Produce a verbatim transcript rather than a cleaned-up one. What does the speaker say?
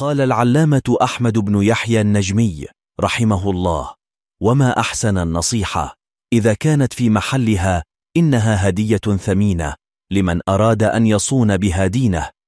قال العلامة أحمد بن يحيى النجمي رحمه الله: وما أحسن النصيحة إذا كانت في محلها، إنها هدية ثمينة لمن أراد أن يصون بها دينه،